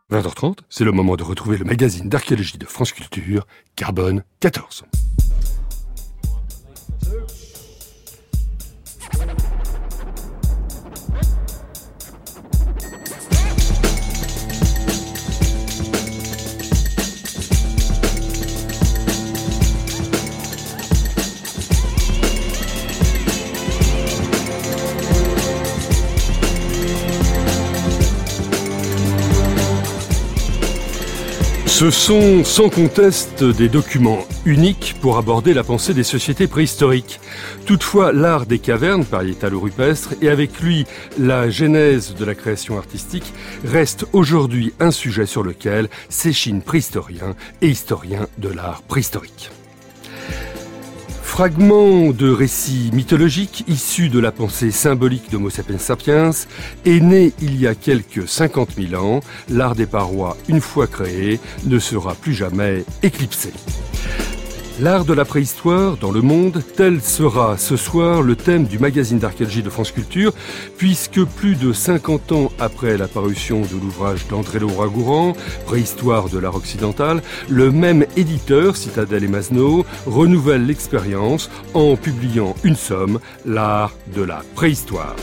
20h30, c'est le moment de retrouver le magazine d'archéologie de France Culture, Carbone 14. Ce sont sans conteste des documents uniques pour aborder la pensée des sociétés préhistoriques. Toutefois, l'art des cavernes, pariétalo-rupestre, et avec lui la genèse de la création artistique, reste aujourd'hui un sujet sur lequel s'échinent préhistoriens et historiens de l'art préhistorique. Fragment de récits mythologiques issus de la pensée symbolique d'Homo sapiens sapiens est né il y a quelques 50 000 ans. L'art des parois, une fois créé, ne sera plus jamais éclipsé. L'art de la préhistoire dans le monde, tel sera ce soir le thème du magazine d'archéologie de France Culture, puisque plus de 50 ans après la parution de l'ouvrage d'André Leroi-Gourhan, Préhistoire de l'art occidental, le même éditeur, Citadel et Masneau, renouvelle l'expérience en publiant une somme, l'art de la préhistoire.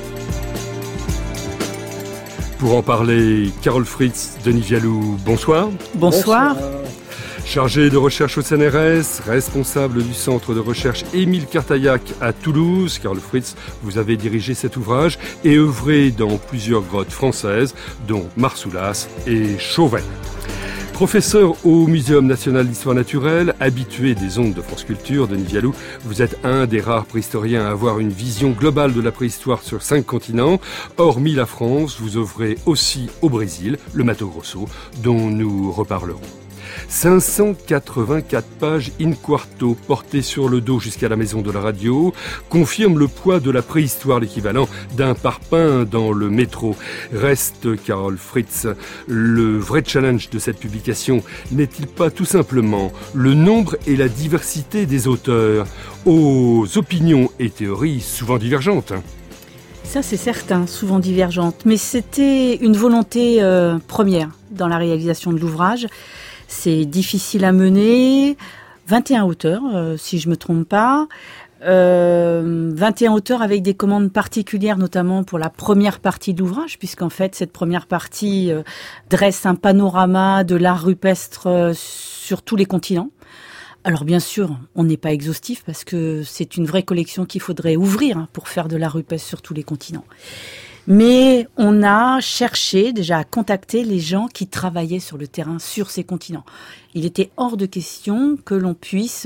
Pour en parler, Carole Fritz, Denis Vialou, bonsoir. Bonsoir. Chargé de recherche au CNRS, responsable du centre de recherche Émile Cartaillac à Toulouse. Carole Fritz, vous avez dirigé cet ouvrage et œuvré dans plusieurs grottes françaises, dont Marsoulas et Chauvel. Professeur au Muséum national d'histoire naturelle, habitué des ondes de France Culture, Denis Vialou, vous êtes un des rares préhistoriens à avoir une vision globale de la préhistoire sur 5 continents. Hormis la France, vous œuvrez aussi au Brésil, le Mato Grosso, dont nous reparlerons. 584 pages in quarto portées sur le dos jusqu'à la maison de la radio confirment le poids de la préhistoire, l'équivalent d'un parpaing dans le métro. Reste, Carole Fritz, le vrai challenge de cette publication n'est-il pas tout simplement le nombre et la diversité des auteurs, aux opinions et théories souvent divergentes? Ça, c'est certain, souvent divergentes. Mais c'était une volonté première dans la réalisation de l'ouvrage. C'est difficile à mener. 21 auteurs, si je me trompe pas. 21 auteurs avec des commandes particulières, notamment pour la première partie de l'ouvrage, puisqu'en fait, cette première partie dresse un panorama de l'art rupestre sur tous les continents. Alors bien sûr, on n'est pas exhaustif parce que c'est une vraie collection qu'il faudrait ouvrir pour faire de l'art rupestre sur tous les continents. Mais on a cherché déjà à contacter les gens qui travaillaient sur le terrain, sur ces continents. Il était hors de question que l'on puisse,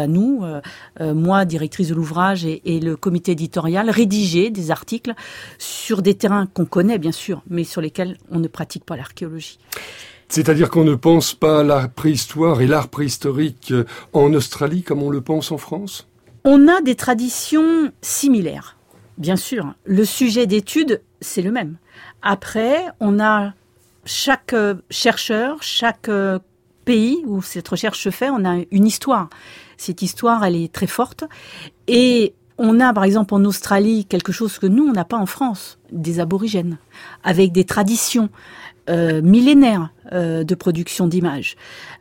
moi, directrice de l'ouvrage et le comité éditorial, rédiger des articles sur des terrains qu'on connaît, bien sûr, mais sur lesquels on ne pratique pas l'archéologie. C'est-à-dire qu'on ne pense pas la préhistoire et l'art préhistorique en Australie comme on le pense en France ? On a des traditions similaires. Bien sûr, le sujet d'étude, c'est le même. Après, on a chaque chercheur, chaque pays où cette recherche se fait, on a une histoire. Cette histoire, elle est très forte. Et on a, par exemple, en Australie, quelque chose que nous, on n'a pas en France, des aborigènes, avec des traditions millénaires de production d'images.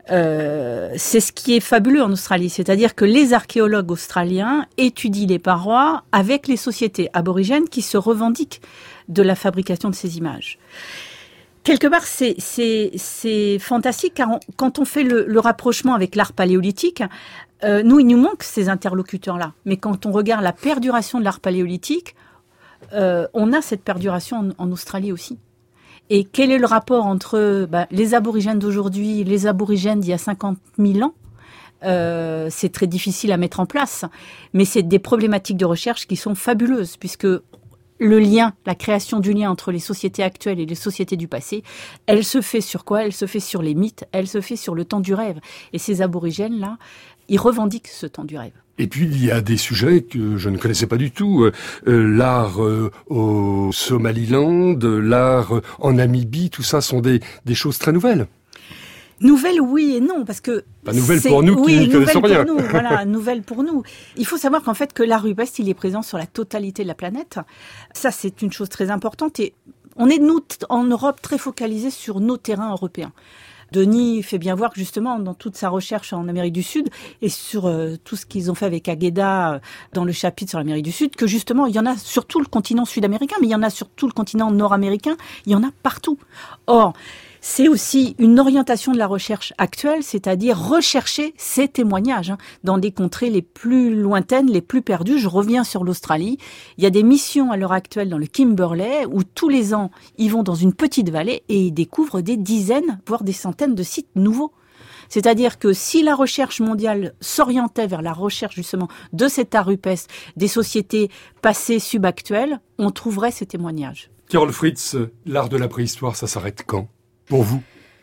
C'est ce qui est fabuleux en Australie, c'est-à-dire que les archéologues australiens étudient les parois avec les sociétés aborigènes qui se revendiquent de la fabrication de ces images. Quelque part, c'est fantastique, car quand on fait le rapprochement avec l'art paléolithique, nous, il nous manque ces interlocuteurs-là. Mais quand on regarde la perduration de l'art paléolithique, on a cette perduration en Australie aussi. Et quel est le rapport entre les aborigènes d'aujourd'hui et les aborigènes d'il y a 50 000 ans ? C'est très difficile à mettre en place, mais c'est des problématiques de recherche qui sont fabuleuses, puisque le lien, la création du lien entre les sociétés actuelles et les sociétés du passé, elle se fait sur quoi ? Elle se fait sur les mythes, elle se fait sur le temps du rêve. Et ces aborigènes-là, ils revendiquent ce temps du rêve. Et puis, il y a des sujets que je ne connaissais pas du tout. L'art au Somaliland, l'art en Namibie, tout ça sont des choses très nouvelles. Nouvelle, oui et non, parce que... Pas nouvelle pour nous qui ne connaissons rien. Pour nous, voilà, nouvelle pour nous. Il faut savoir qu'en fait, que l'art rupestre, il est présent sur la totalité de la planète. Ça, c'est une chose très importante et On est, nous, en Europe, très focalisés sur nos terrains européens. Denis fait bien voir que justement, dans toute sa recherche en Amérique du Sud et sur tout ce qu'ils ont fait avec Agueda dans le chapitre sur l'Amérique du Sud, que justement, il y en a sur tout le continent sud-américain, mais il y en a sur tout le continent nord-américain, il y en a partout. Or, c'est aussi une orientation de la recherche actuelle, c'est-à-dire rechercher ces témoignages dans des contrées les plus lointaines, les plus perdues. Je reviens sur l'Australie. Il y a des missions à l'heure actuelle dans le Kimberley où tous les ans, ils vont dans une petite vallée et ils découvrent des dizaines, voire des centaines de sites nouveaux. C'est-à-dire que si la recherche mondiale s'orientait vers la recherche justement de cet art rupestre, des sociétés passées subactuelles, on trouverait ces témoignages. Carole Fritz, l'art de la préhistoire, ça s'arrête quand ? Pour vous ?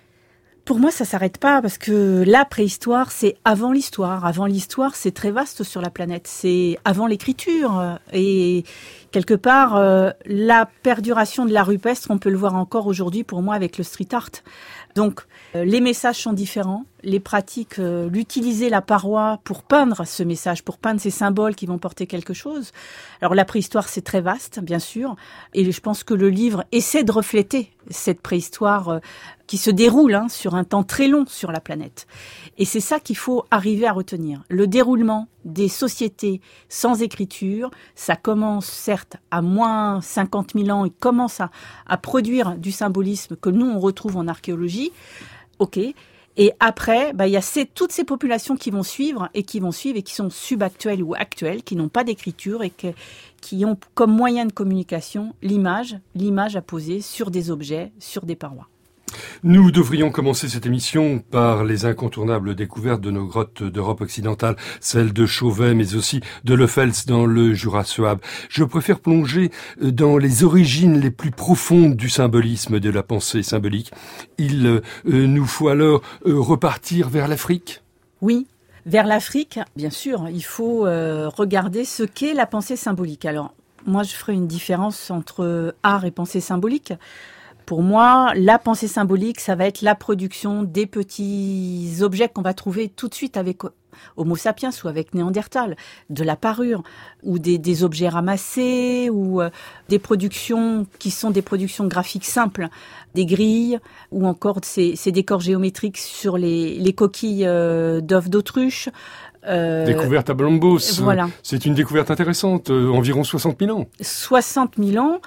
Pour moi, ça s'arrête pas parce que la préhistoire, c'est avant l'histoire. Avant l'histoire, c'est très vaste sur la planète. C'est avant l'écriture. Et quelque part, la perduration de l'art rupestre, on peut le voir encore aujourd'hui pour moi avec le street art. Donc, les messages sont différents. Les pratiques, l'utiliser la paroi pour peindre ce message, pour peindre ces symboles qui vont porter quelque chose. Alors, la préhistoire, c'est très vaste, bien sûr. Et je pense que le livre essaie de refléter cette préhistoire qui se déroule sur un temps très long sur la planète. Et c'est ça qu'il faut arriver à retenir. Le déroulement des sociétés sans écriture, ça commence certes à moins 50 000 ans, il commence à produire du symbolisme que nous on retrouve en archéologie. Ok. Et après, il y a toutes ces populations qui vont suivre et qui sont subactuelles ou actuelles, qui n'ont pas d'écriture et qui ont comme moyen de communication l'image à poser sur des objets, sur des parois. Nous devrions commencer cette émission par les incontournables découvertes de nos grottes d'Europe occidentale, celles de Chauvet, mais aussi de Lefels dans le Jura suabe. Je préfère plonger dans les origines les plus profondes du symbolisme, de la pensée symbolique. Il nous faut alors repartir vers l'Afrique ? Oui. Vers l'Afrique, bien sûr, il faut regarder ce qu'est la pensée symbolique. Alors, moi, je ferai une différence entre art et pensée symbolique. Pour moi, la pensée symbolique, ça va être la production des petits objets qu'on va trouver tout de suite avec Homo sapiens ou avec Néandertal, de la parure, ou des objets ramassés, ou des productions qui sont des productions graphiques simples, des grilles, ou encore ces décors géométriques sur les coquilles d'œufs d'autruche. Découverte à Blombos, voilà. C'est une découverte intéressante, environ 60 000 ans. 60 000 ans.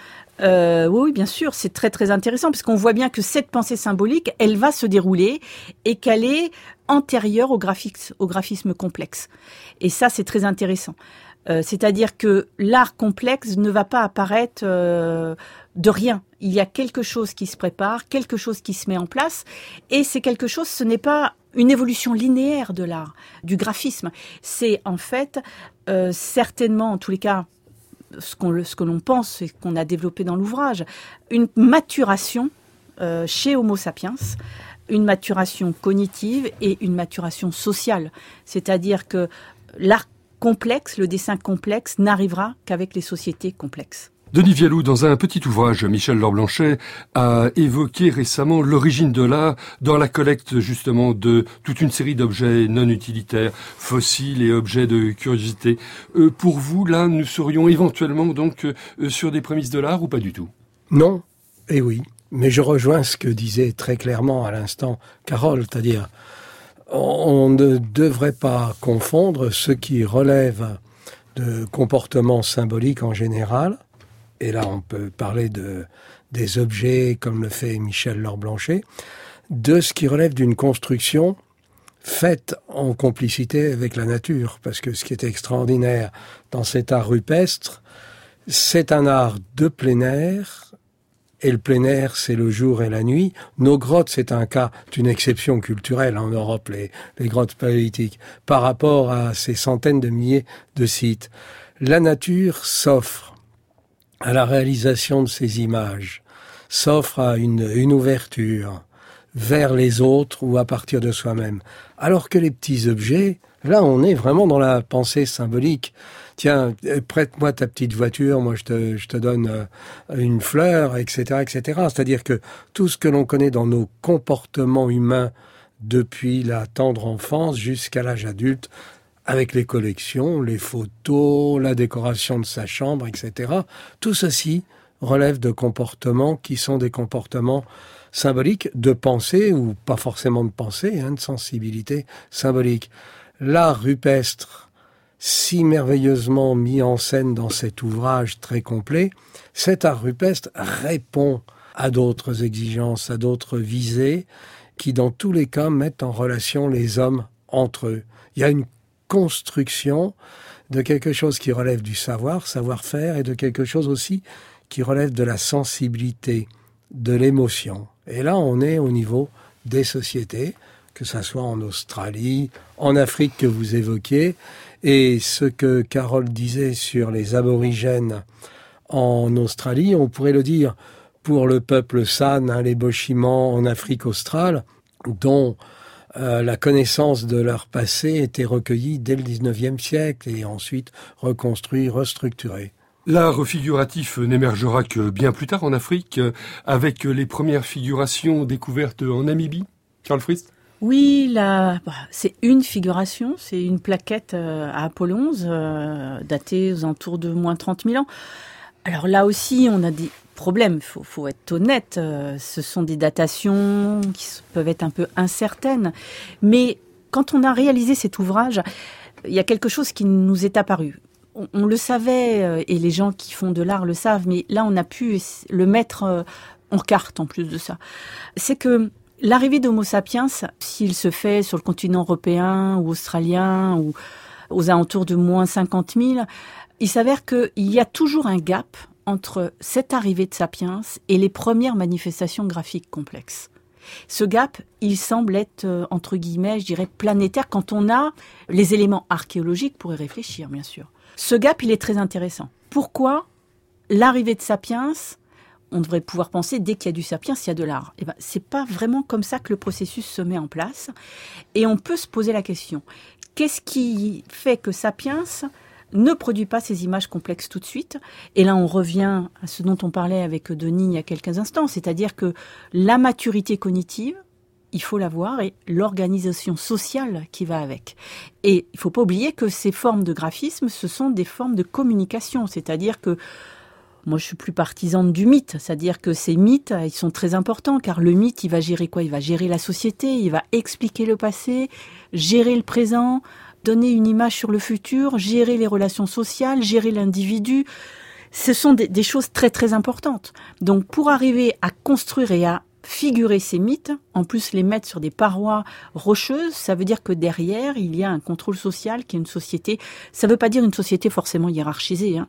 Oui, bien sûr, c'est très très intéressant parce qu'on voit bien que cette pensée symbolique, elle va se dérouler et qu'elle est antérieure au graphisme complexe. Et ça, c'est très intéressant. C'est-à-dire que l'art complexe ne va pas apparaître de rien. Il y a quelque chose qui se prépare, quelque chose qui se met en place, et c'est quelque chose, ce n'est pas une évolution linéaire de l'art, du graphisme. C'est en fait certainement, en tous les cas, ce que l'on pense et qu'on a développé dans l'ouvrage, une maturation chez Homo sapiens, une maturation cognitive et une maturation sociale. C'est-à-dire que l'art complexe, le dessin complexe, n'arrivera qu'avec les sociétés complexes. Denis Vialou, dans un petit ouvrage, Michel Lord-Blanchet a évoqué récemment l'origine de l'art dans la collecte justement de toute une série d'objets non utilitaires, fossiles et objets de curiosité. Pour vous, là, nous serions éventuellement donc sur des prémices de l'art ou pas du tout ? Non, et oui. Mais je rejoins ce que disait très clairement à l'instant Carole, c'est-à-dire on ne devrait pas confondre ce qui relève de comportements symboliques en général. Et là, on peut parler des objets, comme le fait Michel Lord-Blanchet, de ce qui relève d'une construction faite en complicité avec la nature. Parce que ce qui est extraordinaire dans cet art rupestre, c'est un art de plein air, et le plein air, c'est le jour et la nuit. Nos grottes, c'est un cas d'une exception culturelle en Europe, les grottes paléolithiques, par rapport à ces centaines de milliers de sites. La nature s'offre à la réalisation de ces images, s'offre à une ouverture vers les autres ou à partir de soi-même. Alors que les petits objets, là on est vraiment dans la pensée symbolique. Tiens, prête-moi ta petite voiture, moi je te donne une fleur, etc., etc. C'est-à-dire que tout ce que l'on connaît dans nos comportements humains depuis la tendre enfance jusqu'à l'âge adulte, avec les collections, les photos, la décoration de sa chambre, etc. Tout ceci relèvent de comportements qui sont des comportements symboliques de pensée, ou pas forcément de pensée, de sensibilité symbolique. L'art rupestre, si merveilleusement mis en scène dans cet ouvrage très complet, cet art rupestre répond à d'autres exigences, à d'autres visées, qui dans tous les cas mettent en relation les hommes entre eux. Il y a une construction de quelque chose qui relève du savoir-faire, et de quelque chose aussi qui relève de la sensibilité, de l'émotion. Et là, on est au niveau des sociétés, que ça soit en Australie, en Afrique que vous évoquiez, et ce que Carole disait sur les aborigènes en Australie, on pourrait le dire pour le peuple San, les Bochimans en Afrique australe, dont la connaissance de leur passé était recueillie dès le 19e siècle et ensuite reconstruit, restructurée. L'art figuratif n'émergera que bien plus tard en Afrique, avec les premières figurations découvertes en Namibie. Carole Fritz ? Oui, c'est une figuration, c'est une plaquette à Apollon, datée aux alentours de moins 30 000 ans. Alors là aussi, on a des problèmes, faut être honnête, ce sont des datations qui peuvent être un peu incertaines. Mais quand on a réalisé cet ouvrage, il y a quelque chose qui nous est apparu. On le savait, et les gens qui font de l'art le savent, mais là on a pu le mettre en carte en plus de ça. C'est que l'arrivée d'Homo sapiens, s'il se fait sur le continent européen ou australien ou aux alentours de moins 50 000, il s'avère qu'il y a toujours un gap entre cette arrivée de sapiens et les premières manifestations graphiques complexes. Ce gap, il semble être, entre guillemets, je dirais, planétaire quand on a les éléments archéologiques pour y réfléchir, bien sûr. Ce gap, il est très intéressant. Pourquoi l'arrivée de sapiens, on devrait pouvoir penser, dès qu'il y a du sapiens, il y a de l'art. Eh ben, c'est pas vraiment comme ça que le processus se met en place. Et on peut se poser la question, qu'est-ce qui fait que sapiens ne produit pas ces images complexes tout de suite? Et là, on revient à ce dont on parlait avec Denis il y a quelques instants, c'est-à-dire que la maturité cognitive, il faut l'avoir, et l'organisation sociale qui va avec. Et il ne faut pas oublier que ces formes de graphisme, ce sont des formes de communication, c'est-à-dire que moi, je suis plus partisane du mythe, c'est-à-dire que ces mythes, ils sont très importants, car le mythe, il va gérer quoi? Il va gérer la société, il va expliquer le passé, gérer le présent, donner une image sur le futur, gérer les relations sociales, gérer l'individu. Ce sont des choses très très importantes. Donc pour arriver à construire et à figurer ces mythes, en plus les mettre sur des parois rocheuses, ça veut dire que derrière, il y a un contrôle social qui est une société. Ça ne veut pas dire une société forcément hiérarchisée,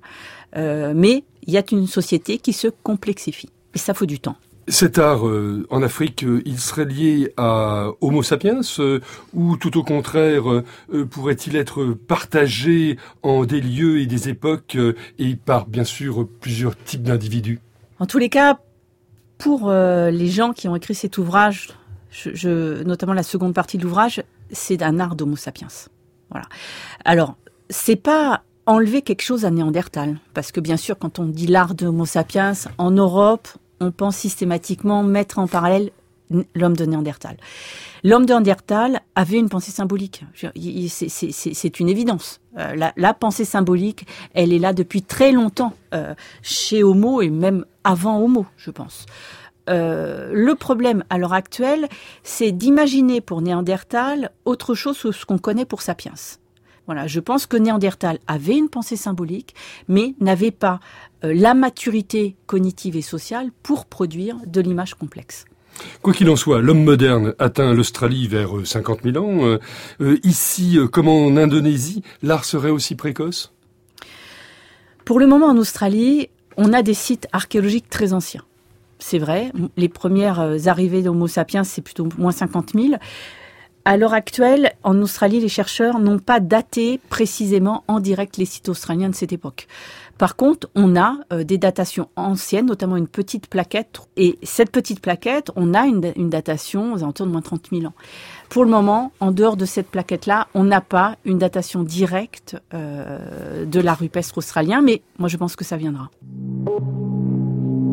mais il y a une société qui se complexifie. Et ça faut du temps. Cet art en Afrique, il serait lié à Homo sapiens ou tout au contraire, pourrait-il être partagé en des lieux et des époques et par bien sûr plusieurs types d'individus? En tous les cas, pour les gens qui ont écrit cet ouvrage, notamment la seconde partie de l'ouvrage, c'est un art d'Homo sapiens. Voilà. Alors, c'est pas enlever quelque chose à Néandertal, parce que bien sûr, quand on dit l'art d'Homo sapiens en Europe, on pense systématiquement mettre en parallèle l'homme de Néandertal. L'homme de Néandertal avait une pensée symbolique. C'est une évidence. La pensée symbolique, elle est là depuis très longtemps, chez Homo et même avant Homo, je pense. Le problème à l'heure actuelle, c'est d'imaginer pour Néandertal autre chose que ce qu'on connaît pour Sapiens. Voilà, je pense que Néandertal avait une pensée symbolique, mais n'avait pas la maturité cognitive et sociale pour produire de l'image complexe. Quoi qu'il en soit, l'homme moderne atteint l'Australie vers 50 000 ans. Ici, comme en Indonésie, l'art serait aussi précoce? Pour le moment, en Australie, on a des sites archéologiques très anciens. C'est vrai, les premières arrivées d'Homo sapiens, c'est plutôt moins 50 000. À l'heure actuelle, en Australie, les chercheurs n'ont pas daté précisément en direct les sites australiens de cette époque. Par contre, on a des datations anciennes, notamment une petite plaquette. Et cette petite plaquette, on a une datation aux alentours de moins 30 000 ans. Pour le moment, en dehors de cette plaquette-là, on n'a pas une datation directe de l'art rupestre australien, mais moi je pense que ça viendra.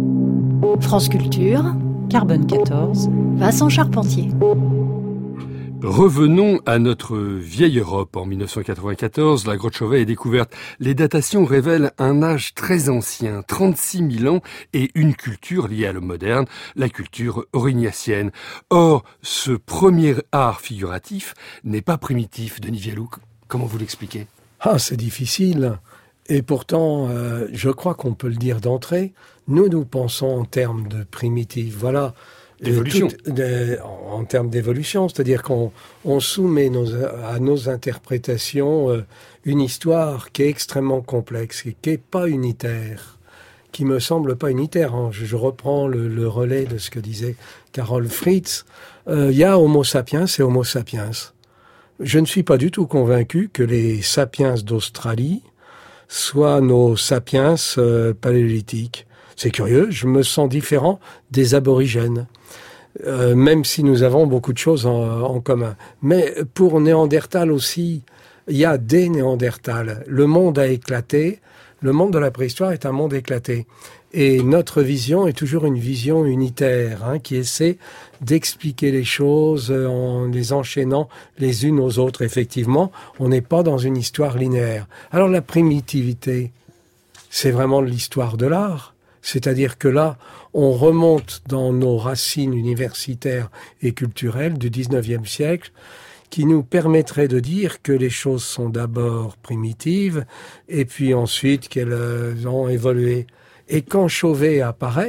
France Culture, Carbone 14, Vincent Charpentier. Revenons à notre vieille Europe. En 1994, la grotte Chauvet est découverte. Les datations révèlent un âge très ancien, 36 000 ans, et une culture liée à l'homme moderne, la culture aurignacienne. Or, ce premier art figuratif n'est pas primitif. Denis Vialou, comment vous l'expliquez ? C'est difficile. Et pourtant, je crois qu'on peut le dire d'entrée, nous pensons en termes de primitif. Voilà. D'évolution. En termes d'évolution, c'est-à-dire qu'on soumet à nos interprétations une histoire qui est extrêmement complexe, qui n'est pas unitaire, qui me semble pas unitaire. Je reprends le relais de ce que disait Carol Fritz. Il y a Homo sapiens et Homo sapiens. Je ne suis pas du tout convaincu que les sapiens d'Australie soient nos sapiens paléolithiques. C'est curieux, je me sens différent des aborigènes. Même si nous avons beaucoup de choses en commun. Mais pour Néandertal aussi, il y a des Néandertals. Le monde a éclaté. Le monde de la préhistoire est un monde éclaté. Et notre vision est toujours une vision unitaire, qui essaie d'expliquer les choses en les enchaînant les unes aux autres. Effectivement, on n'est pas dans une histoire linéaire. Alors la primitivité, c'est vraiment l'histoire de l'art. C'est-à-dire que là, on remonte dans nos racines universitaires et culturelles du 19e siècle, qui nous permettrait de dire que les choses sont d'abord primitives, et puis ensuite qu'elles ont évolué. Et quand Chauvet apparaît,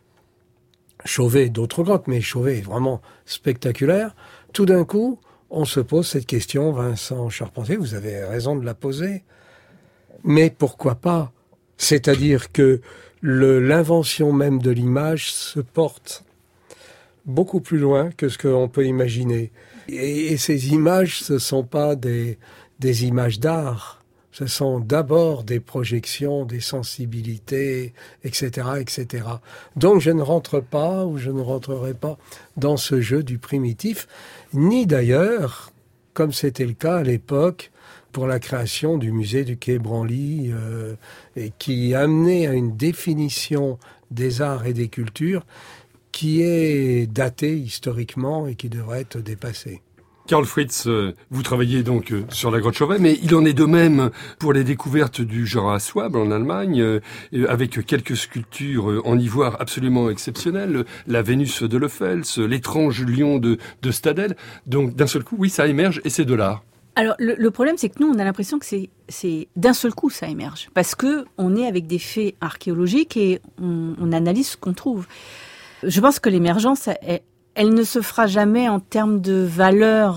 Chauvet d'autres grottes, mais Chauvet est vraiment spectaculaire, tout d'un coup, on se pose cette question, Vincent Charpentier, vous avez raison de la poser, mais pourquoi pas ? C'est-à-dire que l'invention même de l'image se porte beaucoup plus loin que ce qu'on peut imaginer. Et ces images, ce ne sont pas des images d'art. Ce sont d'abord des projections, des sensibilités, etc., etc. Donc je ne rentre pas, ou je ne rentrerai pas dans ce jeu du primitif, ni d'ailleurs, comme c'était le cas à l'époque, pour la création du musée du Quai Branly, et qui amenait à une définition des arts et des cultures qui est datée historiquement et qui devrait être dépassée. Carol Fritz, vous travaillez donc sur la grotte Chauvet, mais il en est de même pour les découvertes du Jura Swab en Allemagne, avec quelques sculptures en ivoire absolument exceptionnelles, la Vénus de Lefels, l'étrange lion de Stadel. Donc d'un seul coup, oui, ça émerge et c'est de l'art. Alors le problème, c'est que nous, on a l'impression que c'est d'un seul coup ça émerge, parce que on est avec des faits archéologiques et on analyse ce qu'on trouve. Je pense que l'émergence, elle ne se fera jamais en termes de valeur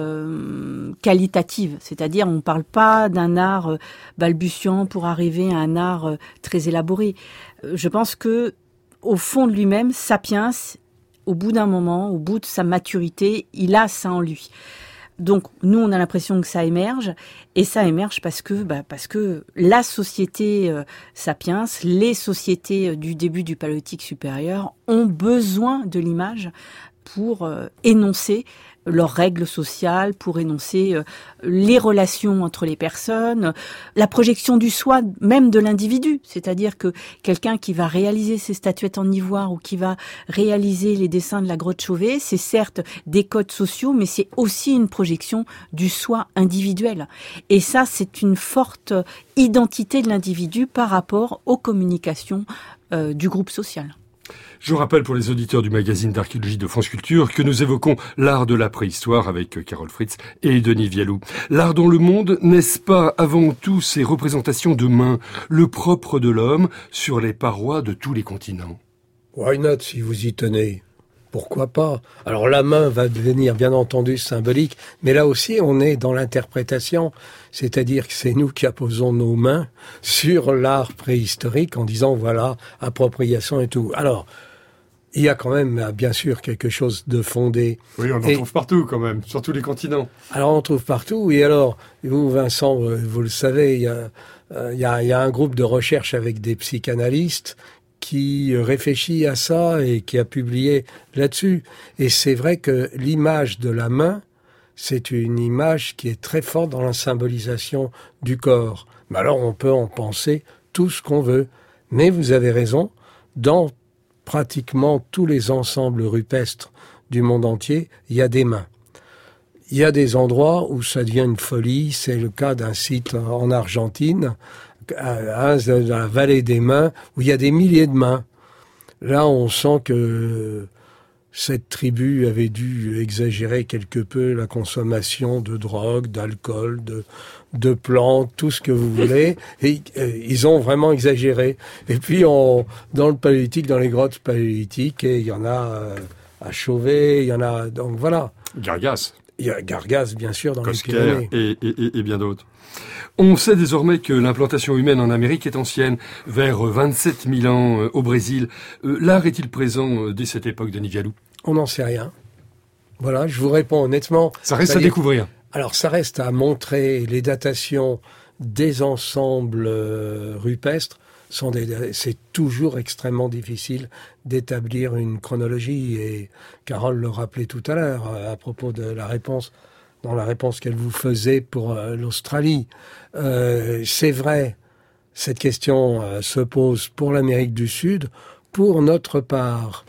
qualitative, c'est-à-dire on ne parle pas d'un art balbutiant pour arriver à un art très élaboré. Je pense que au fond de lui-même, Sapiens, au bout d'un moment, au bout de sa maturité, il a ça en lui. Donc nous, on a l'impression que ça émerge, et ça émerge parce que la société sapiens, les sociétés du début du paléolithique supérieur ont besoin de l'image pour énoncer leurs règles sociales, pour énoncer les relations entre les personnes, la projection du soi, même de l'individu. C'est-à-dire que quelqu'un qui va réaliser ces statuettes en ivoire ou qui va réaliser les dessins de la grotte Chauvet, c'est certes des codes sociaux, mais c'est aussi une projection du soi individuel. Et ça, c'est une forte identité de l'individu par rapport aux communications du groupe social. Je rappelle pour les auditeurs du magazine d'archéologie de France Culture que nous évoquons l'art de la préhistoire avec Carol Fritz et Denis Vialou. L'art dans le monde, n'est-ce pas avant tout ces représentations de mains, le propre de l'homme sur les parois de tous les continents ? Why not, si vous y tenez ? Pourquoi pas ? Alors la main va devenir bien entendu symbolique, mais là aussi on est dans l'interprétation, c'est-à-dire que c'est nous qui apposons nos mains sur l'art préhistorique en disant voilà, appropriation et tout. Alors, il y a quand même bien sûr quelque chose de fondé. Oui, on en trouve partout quand même, sur tous les continents. Alors on trouve partout, et alors, vous Vincent, vous le savez, il y a un groupe de recherche avec des psychanalystes qui réfléchit à ça et qui a publié là-dessus. Et c'est vrai que l'image de la main, c'est une image qui est très forte dans la symbolisation du corps. Mais alors on peut en penser tout ce qu'on veut. Mais vous avez raison, dans pratiquement tous les ensembles rupestres du monde entier, il y a des mains. Il y a des endroits où ça devient une folie. C'est le cas d'un site en Argentine, dans la vallée des mains, où il y a des milliers de mains. Là, on sent que cette tribu avait dû exagérer quelque peu la consommation de drogue, d'alcool, de plantes, tout ce que vous voulez. Et ils ont vraiment exagéré. Et puis, dans le paléolithique, dans les grottes paléolithiques, il y en a à Chauvet, il y en a... Donc voilà. Gargas. Il y a Gargas, bien sûr, dans Cosquer les Pyrénées. et bien d'autres. On sait désormais que l'implantation humaine en Amérique est ancienne, vers 27 000 ans au Brésil. L'art est-il présent dès cette époque, Denis Vialou? On n'en sait rien. Voilà, je vous réponds honnêtement. Ça reste à découvrir. Alors, ça reste à montrer. Les datations des ensembles rupestres c'est toujours extrêmement difficile d'établir une chronologie. Et Carole le rappelait tout à l'heure à propos de la réponse, dans la réponse qu'elle vous faisait pour l'Australie. C'est vrai, cette question se pose pour l'Amérique du Sud. Pour notre part,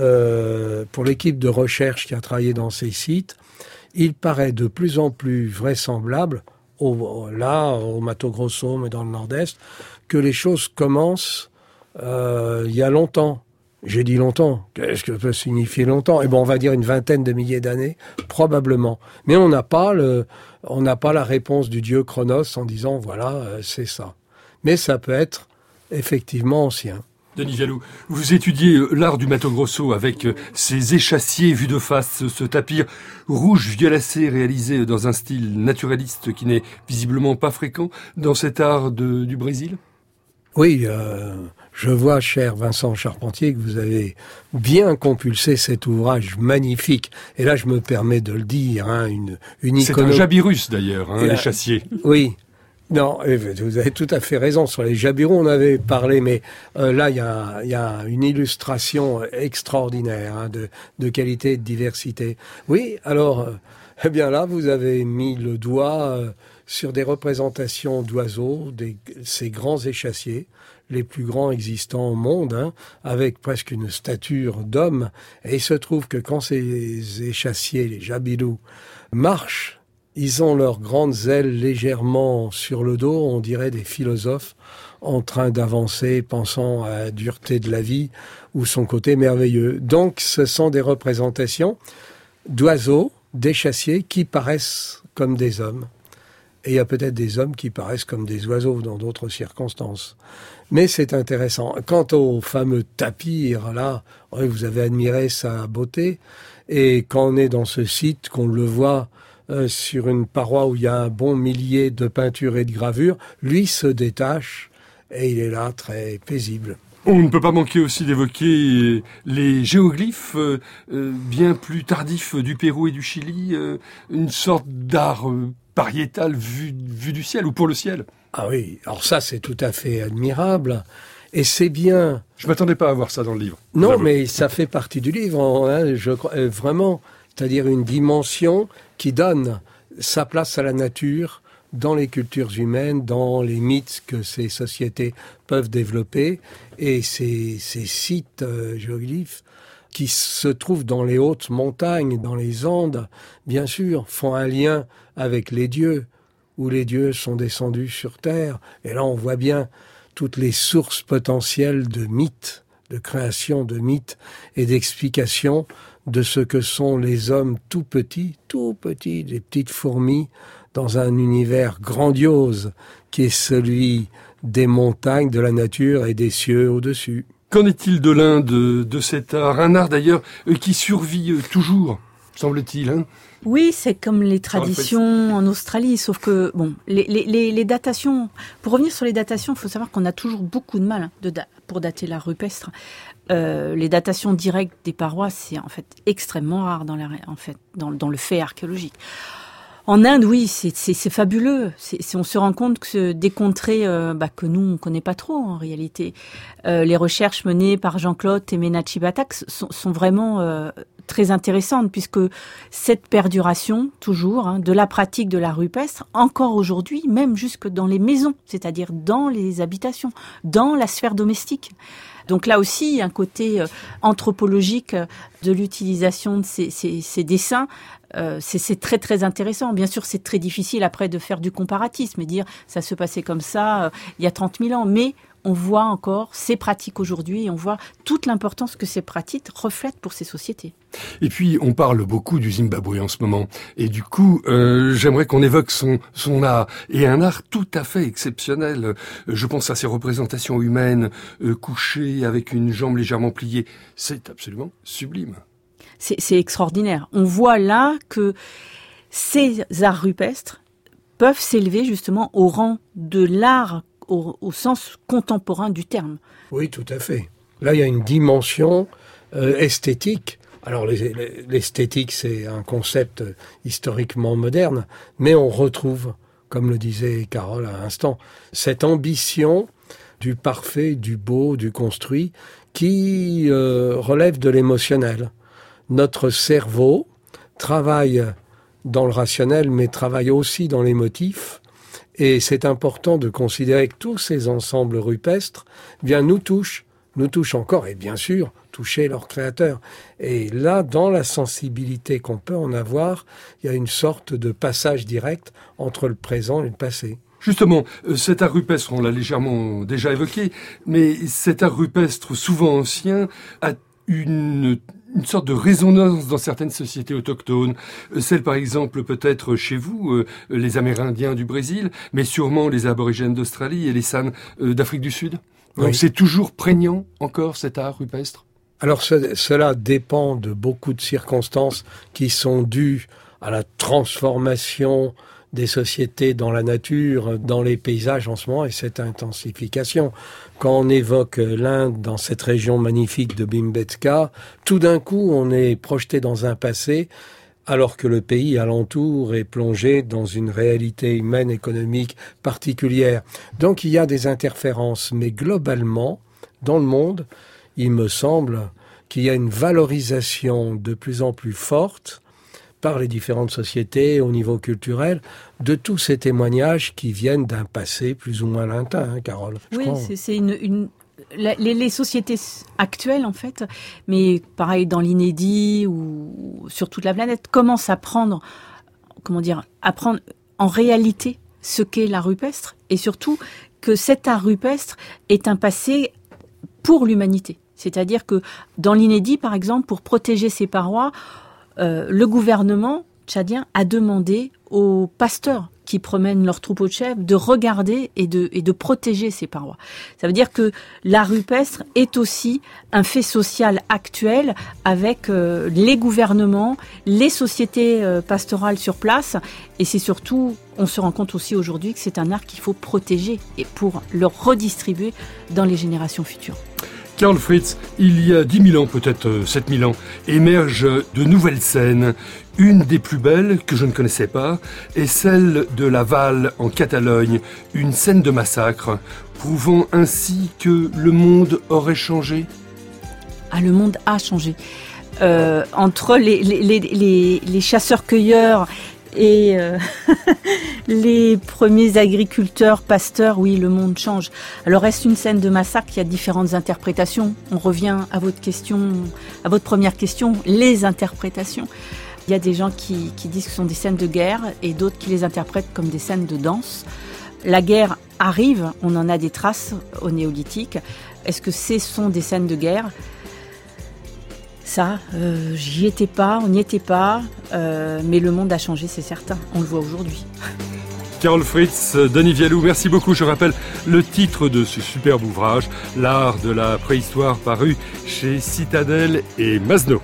pour l'équipe de recherche qui a travaillé dans ces sites, il paraît de plus en plus vraisemblable, au Mato Grosso, mais dans le nord-est, que les choses commencent il y a longtemps. J'ai dit longtemps. Qu'est-ce que peut signifier longtemps? Eh ben, on va dire une vingtaine de milliers d'années, probablement. Mais on n'a pas la réponse du dieu Chronos en disant voilà, c'est ça. Mais ça peut être effectivement ancien. Denis Vialou, vous étudiez l'art du Mato Grosso avec ces échassiers vus de face, ce tapir rouge violacé réalisé dans un style naturaliste qui n'est visiblement pas fréquent dans cet art du Brésil. Oui, je vois, cher Vincent Charpentier, que vous avez bien compulsé cet ouvrage magnifique. Et là, je me permets de le dire, une C'est un jabirus d'ailleurs, l'échassier. Oui. Non, vous avez tout à fait raison. Sur les jabirus, on avait parlé, mais là, il y a une illustration extraordinaire de qualité et de diversité. Oui, alors, eh bien là, vous avez mis le doigt sur des représentations d'oiseaux, ces grands échassiers, les plus grands existants au monde, avec presque une stature d'homme. Et il se trouve que quand ces échassiers, les jabirus, marchent, ils ont leurs grandes ailes légèrement sur le dos, on dirait des philosophes en train d'avancer, pensant à la dureté de la vie ou son côté merveilleux. Donc, ce sont des représentations d'oiseaux, d'échassiers qui paraissent comme des hommes. Et il y a peut-être des hommes qui paraissent comme des oiseaux dans d'autres circonstances. Mais c'est intéressant. Quant au fameux tapir, là, vous avez admiré sa beauté. Et quand on est dans ce site, qu'on le voit sur une paroi où il y a un bon millier de peintures et de gravures, lui se détache et il est là très paisible. On ne peut pas manquer aussi d'évoquer les géoglyphes bien plus tardifs du Pérou et du Chili, une sorte d'art pariétal vu du ciel ou pour le ciel. Ah oui, alors ça c'est tout à fait admirable et c'est bien. Je m'attendais pas à voir ça dans le livre. Non, mais ça fait partie du livre, je crois, vraiment, c'est-à-dire une dimension qui donne sa place à la nature dans les cultures humaines, dans les mythes que ces sociétés peuvent développer. Et ces sites géoglyphes qui se trouvent dans les hautes montagnes, dans les Andes, bien sûr, font un lien avec les dieux, où les dieux sont descendus sur Terre. Et là, on voit bien toutes les sources potentielles de mythes, de création de mythes et d'explications de ce que sont les hommes tout petits, des petites fourmis, dans un univers grandiose qui est celui des montagnes, de la nature et des cieux au-dessus. Qu'en est-il de l'Inde, de cet art? Un art d'ailleurs qui survit toujours, semble-t-il. Oui, c'est comme les traditions en Australie, sauf que, bon, les datations, pour revenir sur les datations, il faut savoir qu'on a toujours beaucoup de mal pour dater l'art rupestre. Les datations directes des parois, c'est en fait extrêmement rare dans le fait archéologique. En Inde, oui, c'est fabuleux. On se rend compte que des contrées que nous on connaît pas trop en réalité. Les recherches menées par Jean-Claude et Meenakshi Batak sont vraiment très intéressantes puisque cette perduration toujours de la pratique de l'art rupestre encore aujourd'hui, même jusque dans les maisons, c'est-à-dire dans les habitations, dans la sphère domestique. Donc là aussi, un côté anthropologique de l'utilisation de ces dessins c'est très très intéressant. Bien sûr, c'est très difficile après de faire du comparatisme et dire ça se passait comme ça il y a 30 000 ans. Mais on voit encore ces pratiques aujourd'hui et on voit toute l'importance que ces pratiques reflètent pour ces sociétés. Et puis, on parle beaucoup du Zimbabwe en ce moment. Et du coup, j'aimerais qu'on évoque son art. Et un art tout à fait exceptionnel. Je pense à ces représentations humaines couchées avec une jambe légèrement pliée. C'est absolument sublime. C'est extraordinaire. On voit là que ces arts rupestres peuvent s'élever justement au rang de l'art au sens contemporain du terme. Oui, tout à fait. Là, il y a une dimension esthétique. Alors, l'esthétique, c'est un concept historiquement moderne, mais on retrouve, comme le disait Carole à l'instant, cette ambition du parfait, du beau, du construit, qui relève de l'émotionnel. Notre cerveau travaille dans le rationnel, mais travaille aussi dans l'émotif. Et c'est important de considérer que tous ces ensembles rupestres, nous touchent encore, et bien sûr, toucher leur créateur. Et là, dans la sensibilité qu'on peut en avoir, il y a une sorte de passage direct entre le présent et le passé. Justement, cet art rupestre, on l'a légèrement déjà évoqué, mais cet art rupestre, souvent ancien, a une sorte de résonance dans certaines sociétés autochtones. Celle, par exemple, peut-être chez vous, les Amérindiens du Brésil, mais sûrement les aborigènes d'Australie et les San d'Afrique du Sud. Donc oui. C'est toujours prégnant, encore, cet art rupestre? Alors, cela dépend de beaucoup de circonstances qui sont dues à la transformation des sociétés dans la nature, dans les paysages en ce moment, et cette intensification. Quand on évoque l'Inde dans cette région magnifique de Bhimbetka, tout d'un coup, on est projeté dans un passé, alors que le pays alentour est plongé dans une réalité humaine, économique particulière. Donc il y a des interférences, mais globalement, dans le monde, il me semble qu'il y a une valorisation de plus en plus forte par les différentes sociétés au niveau culturel, de tous ces témoignages qui viennent d'un passé plus ou moins lointain, hein, Carole. Oui, c'est les sociétés actuelles, en fait, mais pareil dans l'inédit ou sur toute la planète, commencent à prendre en réalité ce qu'est l'art rupestre, et surtout que cet art rupestre est un passé pour l'humanité. C'est-à-dire que dans l'inédit, par exemple, pour protéger ses parois, le gouvernement tchadien a demandé aux pasteurs qui promènent leurs troupeaux de chèvres de regarder et de protéger ces parois. Ça veut dire que l'art rupestre est aussi un fait social actuel avec les gouvernements, les sociétés pastorales sur place, et c'est surtout, on se rend compte aussi aujourd'hui que c'est un art qu'il faut protéger et pour le redistribuer dans les générations futures. Carole Fritz, il y a 10 000 ans, peut-être 7 000 ans, émergent de nouvelles scènes. Une des plus belles, que je ne connaissais pas, est celle de la Val, en Catalogne, une scène de massacre, prouvant ainsi que le monde aurait changé. Ah, le monde a changé. Entre les chasseurs-cueilleurs et les premiers agriculteurs, pasteurs, oui, le monde change. Alors, est-ce une scène de massacre? Il y a différentes interprétations. On revient à votre première question, les interprétations. Il y a des gens qui disent que ce sont des scènes de guerre et d'autres qui les interprètent comme des scènes de danse. La guerre arrive, on en a des traces au néolithique. Est-ce que ce sont des scènes de guerre? Ça, j'y étais pas, on n'y était pas, mais le monde a changé, c'est certain. On le voit aujourd'hui. Carole Fritz, Denis Vialou, merci beaucoup. Je rappelle le titre de ce superbe ouvrage, L'art de la préhistoire, paru chez Citadel et Masno.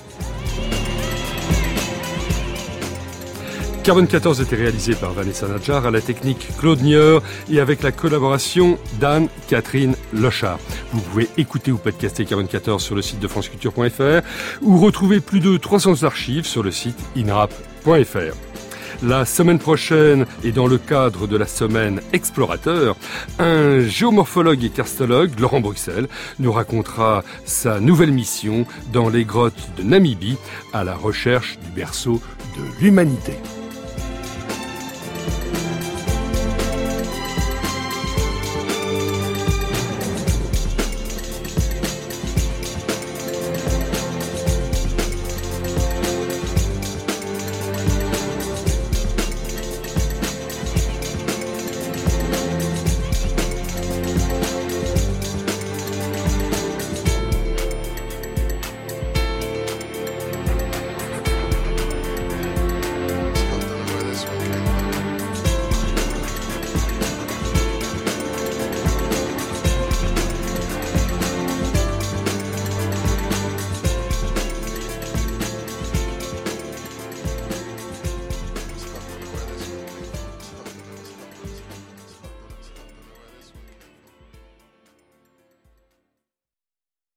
Carbone 14 était réalisé par Vanessa Nadjar, à la technique Claude Nieur et avec la collaboration d'Anne-Catherine Lochard. Vous pouvez écouter ou podcaster Carbone 14 sur le site de franceculture.fr ou retrouver plus de 300 archives sur le site inrap.fr. La semaine prochaine, et dans le cadre de la semaine Explorateur, un géomorphologue et karstologue, Laurent Bruxelles, nous racontera sa nouvelle mission dans les grottes de Namibie à la recherche du berceau de l'humanité.